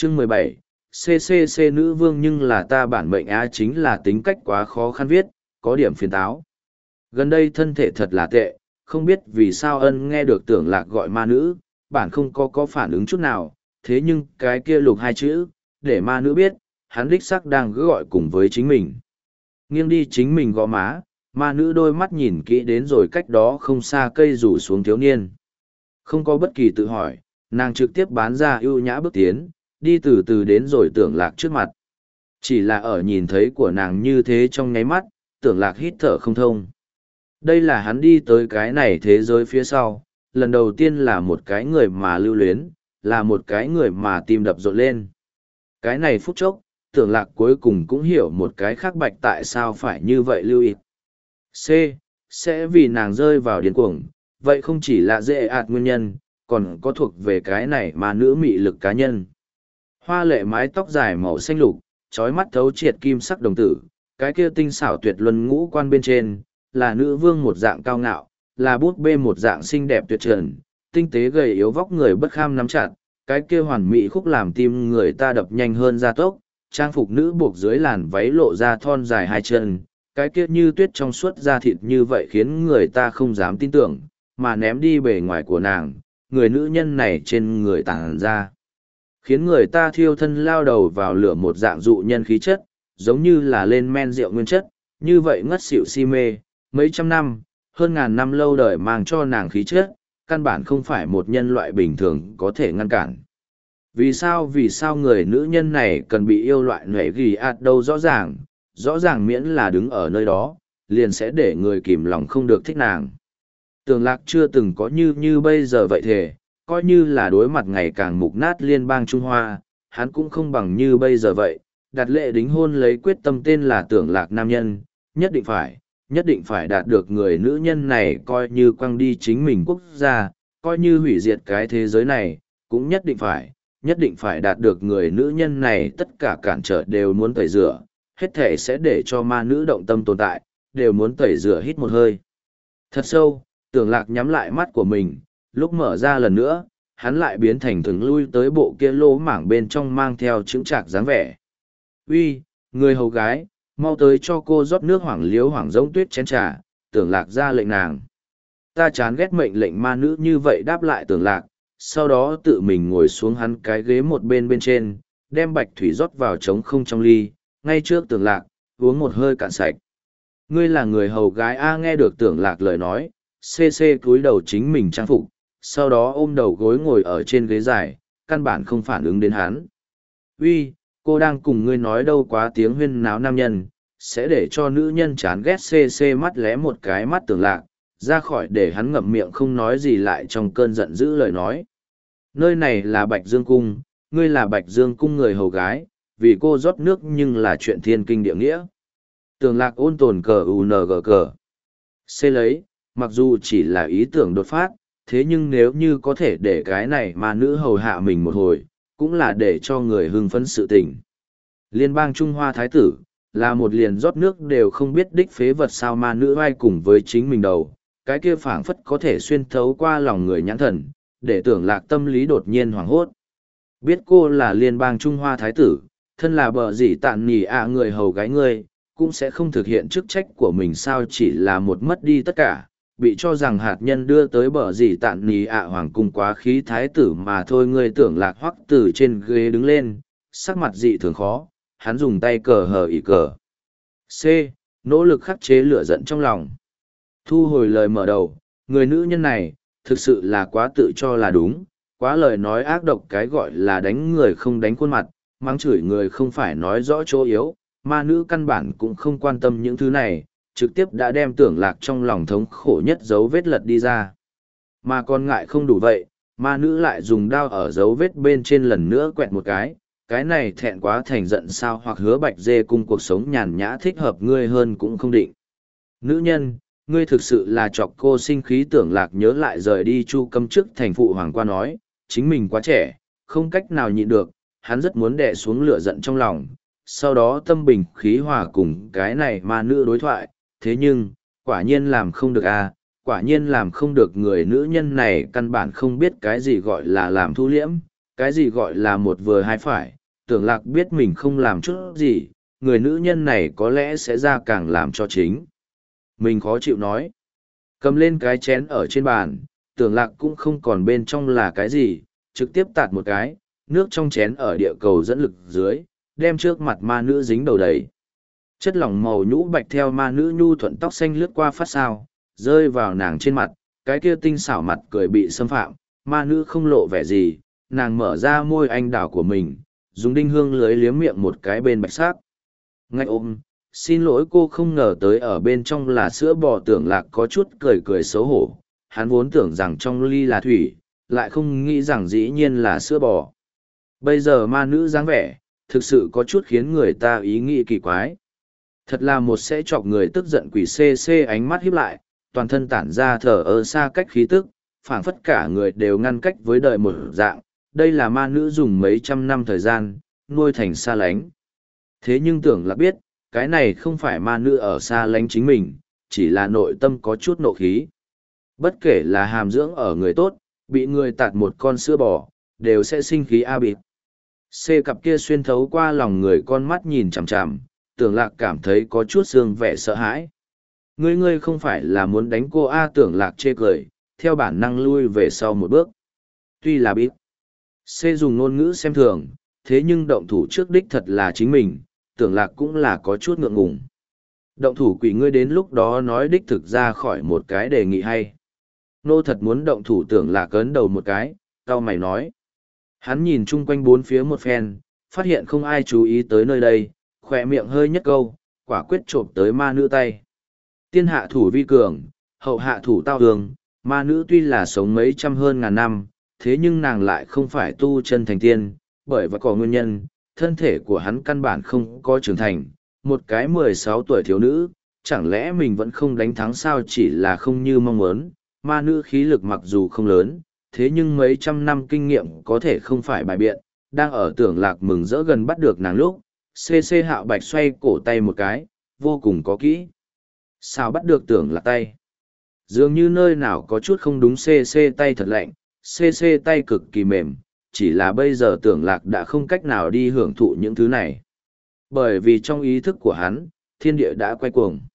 Chương 17, CCC nữ vương nhưng là ta bản mệnh á chính là tính cách quá khó khăn viết, có điểm phiền táo. Gần đây thân thể thật là tệ, không biết vì sao ân nghe được Tưởng Lạc gọi ma nữ, bản không có phản ứng chút nào, thế nhưng cái kia lục hai chữ, để ma nữ biết, hắn đích xác đang gọi cùng với chính mình. Nghiêng đi chính mình gõ má, ma nữ đôi mắt nhìn kỹ đến rồi cách đó không xa cây rủ xuống thiếu niên. Không có bất kỳ tự hỏi, nàng trực tiếp bán ra ưu nhã bước tiến, đi từ từ đến rồi Tưởng Lạc trước mặt. Chỉ là ở nhìn thấy của nàng như thế trong nháy mắt, Tưởng Lạc hít thở không thông. Đây là hắn đi tới cái này thế giới phía sau, lần đầu tiên là một cái người mà lưu luyến, là một cái người mà tim đập rộn lên. Cái này phút chốc, Tưởng Lạc cuối cùng cũng hiểu một cái khác bạch tại sao phải như vậy lưu ý. C. Sẽ vì nàng rơi vào điên cuồng, vậy không chỉ là dễ ạt nguyên nhân, còn có thuộc về cái này mà nữ mị lực cá nhân. Hoa lệ mái tóc dài màu xanh lục, trói mắt thấu triệt kim sắc đồng tử, cái kia tinh xảo tuyệt luân ngũ quan bên trên, là nữ vương một dạng cao ngạo, là bút bê một dạng xinh đẹp tuyệt trần, tinh tế gầy yếu vóc người bất kham nắm chặt, cái kia hoàn mỹ khúc làm tim người ta đập nhanh hơn gia tốc, trang phục nữ buộc dưới làn váy lộ ra thon dài hai chân, cái kia như tuyết trong suốt da thịt như vậy khiến người ta không dám tin tưởng, mà ném đi bề ngoài của nàng, người nữ nhân này trên người tàng ra. Khiến người ta thiêu thân lao đầu vào lửa một dạng dụ nhân khí chất, giống như là lên men rượu nguyên chất, như vậy ngất xỉu si mê, mấy trăm năm, hơn ngàn năm lâu đời mang cho nàng khí chất, căn bản không phải một nhân loại bình thường có thể ngăn cản. Vì sao người nữ nhân này cần bị yêu loại nhuệ ghi ạt đâu rõ ràng miễn là đứng ở nơi đó, liền sẽ để người kìm lòng không được thích nàng. Tưởng Lạc chưa từng có như bây giờ vậy thề, coi như là đối mặt ngày càng mục nát liên bang Trung Hoa, hắn cũng không bằng như bây giờ vậy, đặt lệ đính hôn lấy quyết tâm tên là Tưởng Lạc nam nhân, nhất định phải đạt được người nữ nhân này coi như quăng đi chính mình quốc gia, coi như hủy diệt cái thế giới này, cũng nhất định phải đạt được người nữ nhân này tất cả cản trở đều muốn tẩy rửa, hết thể sẽ để cho ma nữ động tâm tồn tại, đều muốn tẩy rửa hít một hơi. Thật sâu, Tưởng Lạc nhắm lại mắt của mình, lúc mở ra lần nữa, hắn lại biến thành thường lui tới bộ kia lỗ mảng bên trong mang theo chững chạc dáng vẻ. Uy, người hầu gái, mau tới cho cô rót nước hoảng liếu hoảng giống tuyết chén trà. Tưởng Lạc ra lệnh nàng. Ta chán ghét mệnh lệnh ma nữ như vậy đáp lại Tưởng Lạc, sau đó tự mình ngồi xuống hắn cái ghế một bên trên, đem bạch thủy rót vào trống không trong ly, ngay trước Tưởng Lạc, uống một hơi cạn sạch. Ngươi là người hầu gái A, nghe được Tưởng Lạc lời nói, CC cúi đầu chính mình trang phục, sau đó ôm đầu gối ngồi ở trên ghế dài, căn bản không phản ứng đến hắn. Uy, cô đang cùng ngươi nói đâu quá tiếng huyên náo nam nhân, sẽ để cho nữ nhân chán ghét CC mắt lé một cái mắt Tưởng Lạc, ra khỏi để hắn ngậm miệng không nói gì lại trong cơn giận dữ lời nói. Nơi này là Bạch Dương Cung, ngươi là Bạch Dương Cung người hầu gái, vì cô rót nước nhưng là chuyện thiên kinh địa nghĩa. Tưởng Lạc ôn tồn cờ UNG. C lấy, mặc dù chỉ là ý tưởng đột phát, thế nhưng nếu như có thể để cái này mà nữ hầu hạ mình một hồi, cũng là để cho người hưng phấn sự tình. Liên bang Trung Hoa Thái tử, là một liền rót nước đều không biết đích phế vật sao ma nữ vai cùng với chính mình đầu, cái kia phảng phất có thể xuyên thấu qua lòng người nhãn thần, để Tưởng Lạc tâm lý đột nhiên hoảng hốt. Biết cô là liên bang Trung Hoa Thái tử, thân là bờ dĩ tạn nhì người hầu gái ngươi, cũng sẽ không thực hiện chức trách của mình sao chỉ là một mất đi tất cả, bị cho rằng hạt nhân đưa tới bờ dĩ tạn nhì hoàng cung quá khí thái tử mà thôi. Ngươi Tưởng Lạc hoắc từ trên ghế đứng lên, sắc mặt dị thường khó, hắn dùng tay cờ hờ ỉ cờ. C. Nỗ lực khắc chế lửa giận trong lòng. Thu hồi lời mở đầu, người nữ nhân này, thực sự là quá tự cho là đúng, quá lời nói ác độc, cái gọi là đánh người không đánh khuôn mặt, mắng chửi người không phải nói rõ chỗ yếu, ma nữ căn bản cũng không quan tâm những thứ này, trực tiếp đã đem Tưởng Lạc trong lòng thống khổ nhất dấu vết lật đi ra. Mà còn ngại không đủ vậy, ma nữ lại dùng đao ở dấu vết bên trên lần nữa quẹt một cái này thẹn quá thành giận sao, hoặc hứa Bạch Dê Cung cuộc sống nhàn nhã thích hợp ngươi hơn cũng không định. Nữ nhân, ngươi thực sự là chọc cô sinh khí. Tưởng Lạc nhớ lại rời đi Chu Cấm trước thành phụ hoàng qua nói, chính mình quá trẻ, không cách nào nhịn được, hắn rất muốn đè xuống lửa giận trong lòng, sau đó tâm bình khí hòa cùng cái này ma nữ đối thoại, thế nhưng, quả nhiên làm không được à, quả nhiên làm không được. Người nữ nhân này căn bản không biết cái gì gọi là làm thu liễm, cái gì gọi là một vừa hai phải, tưởng lạc biết mình không làm chút gì, người nữ nhân này có lẽ sẽ ra càng làm cho chính. Mình khó chịu nói. Cầm lên cái chén ở trên bàn, tưởng lạc cũng không còn bên trong là cái gì, trực tiếp tạt một cái, nước trong chén ở địa cầu dẫn lực dưới, đem trước mặt ma nữ dính đầu đầy. Chất lỏng màu nhũ bạch theo ma nữ nhu thuận tóc xanh lướt qua phát sao, rơi vào nàng trên mặt, cái kia tinh xảo mặt cười bị xâm phạm, ma nữ không lộ vẻ gì, nàng mở ra môi anh đào của mình, dùng đinh hương lưới liếm miệng một cái bên bạch sắc. Ngay ôm, xin lỗi cô không ngờ tới ở bên trong là sữa bò. Tưởng lạc có chút cười cười xấu hổ, hắn vốn tưởng rằng trong ly là thủy, lại không nghĩ rằng dĩ nhiên là sữa bò. Bây giờ ma nữ dáng vẻ, thực sự có chút khiến người ta ý nghĩ kỳ quái. Thật là một sẽ chọc người tức giận. Quỷ CC ánh mắt híp lại, toàn thân tản ra thở ơ xa cách khí tức, phảng phất cả người đều ngăn cách với đời một dạng. Đây là ma nữ dùng mấy trăm năm thời gian, nuôi thành xa lánh. Thế nhưng tưởng là biết, cái này không phải ma nữ ở xa lánh chính mình, chỉ là nội tâm có chút nộ khí. Bất kể là hàm dưỡng ở người tốt, bị người tạt một con sữa bò, đều sẽ sinh khí a bịt. C cặp kia xuyên thấu qua lòng người con mắt nhìn chằm chằm, tưởng lạc cảm thấy có chút xương vẻ sợ hãi. Ngươi không phải là muốn đánh cô a? Tưởng lạc chê cười, theo bản năng lui về sau một bước. Tuy là bịt, C dùng ngôn ngữ xem thường, thế nhưng động thủ trước đích thật là chính mình, tưởng lạc cũng là có chút ngượng ngùng. Động thủ quỷ, ngươi đến lúc đó nói đích thực ra khỏi một cái đề nghị hay. Nô thật muốn động thủ. Tưởng lạc ấn đầu một cái, cau mày nói. Hắn nhìn chung quanh bốn phía một phen, phát hiện không ai chú ý tới nơi đây, khỏe miệng hơi nhất câu, quả quyết trộm tới ma nữ tay. Tiên hạ thủ vi cường, hậu hạ thủ tao hương, ma nữ tuy là sống mấy trăm hơn ngàn năm, thế nhưng nàng lại không phải tu chân thành tiên, bởi và có nguyên nhân, thân thể của hắn căn bản không có trưởng thành, một cái 16 tuổi thiếu nữ, chẳng lẽ mình vẫn không đánh thắng sao? Chỉ là không như mong muốn, ma nữ khí lực mặc dù không lớn, thế nhưng mấy trăm năm kinh nghiệm có thể không phải bài biện, đang ở tưởng lạc mừng rỡ gần bắt được nàng lúc, CC Hạo Bạch xoay cổ tay một cái, vô cùng có kỹ. Sao bắt được tưởng lạc tay? Dường như nơi nào có chút không đúng. CC tay thật lạnh, CC tay cực kỳ mềm, chỉ là bây giờ tưởng lạc đã không cách nào đi hưởng thụ những thứ này. Bởi vì trong ý thức của hắn, thiên địa đã quay cuồng.